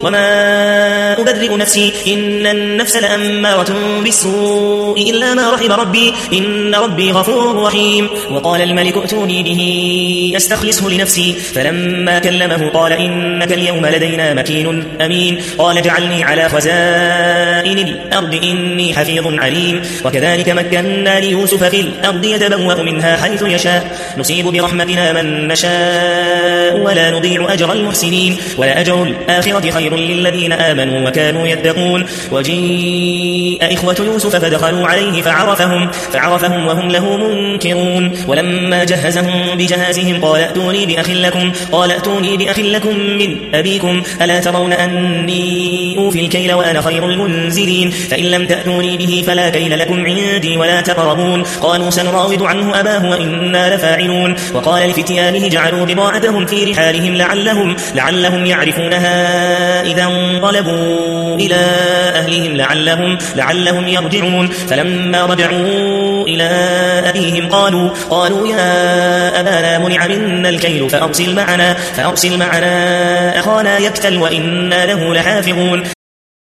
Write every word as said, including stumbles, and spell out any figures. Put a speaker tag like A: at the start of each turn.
A: وما أبرئ نفسي إن النفس لأمارة بالسوء إلا ما رحم ربي إن ربي غفور رحيم. وقال الملك ائتوني به أستخلصه لنفسي فلما كلمه قال إنك اليوم لدينا مكين أمين. قال اجعلني على خزائن الأرض إني حفيظ عليم. وكذلك مكنا ليوسف في الأرض يتبوأ منها حيث يشاء نصيب برحمتنا من نشاء ولا نضيع أجر المحسنين ولأجر الآخرة خير للذين آمنوا وكانوا يتقون. وجيء إخوة يوسف فدخلوا عليه فعرفهم, فعرفهم وهم له منكرون. ولما جهزهم بجهازهم قال ائتوني بأخ لكم قال ائتوني بأخ لكم من أبيكم ألا ترون أني أوفي الكيل وأنا خير المنزلين فإن لم تأتوني به فلا كيل لكم عندي ولا تقربون. قالوا سنراود عنه أباه وإنا لفاعلون. وقال لفتيانه جعلوا بضاعتهم في رحالهم لعلهم, لعلهم يعرفونها إذا انقلبوا إلى أهلهم لعلهم, لعلهم يرجعون. فلما رجعوا إلى أبيهم قالوا, قالوا يا أبانا منع منا الكيل فأرسل معنا, فأرسل معنا أخانا يكتل وإنا له لحافظون.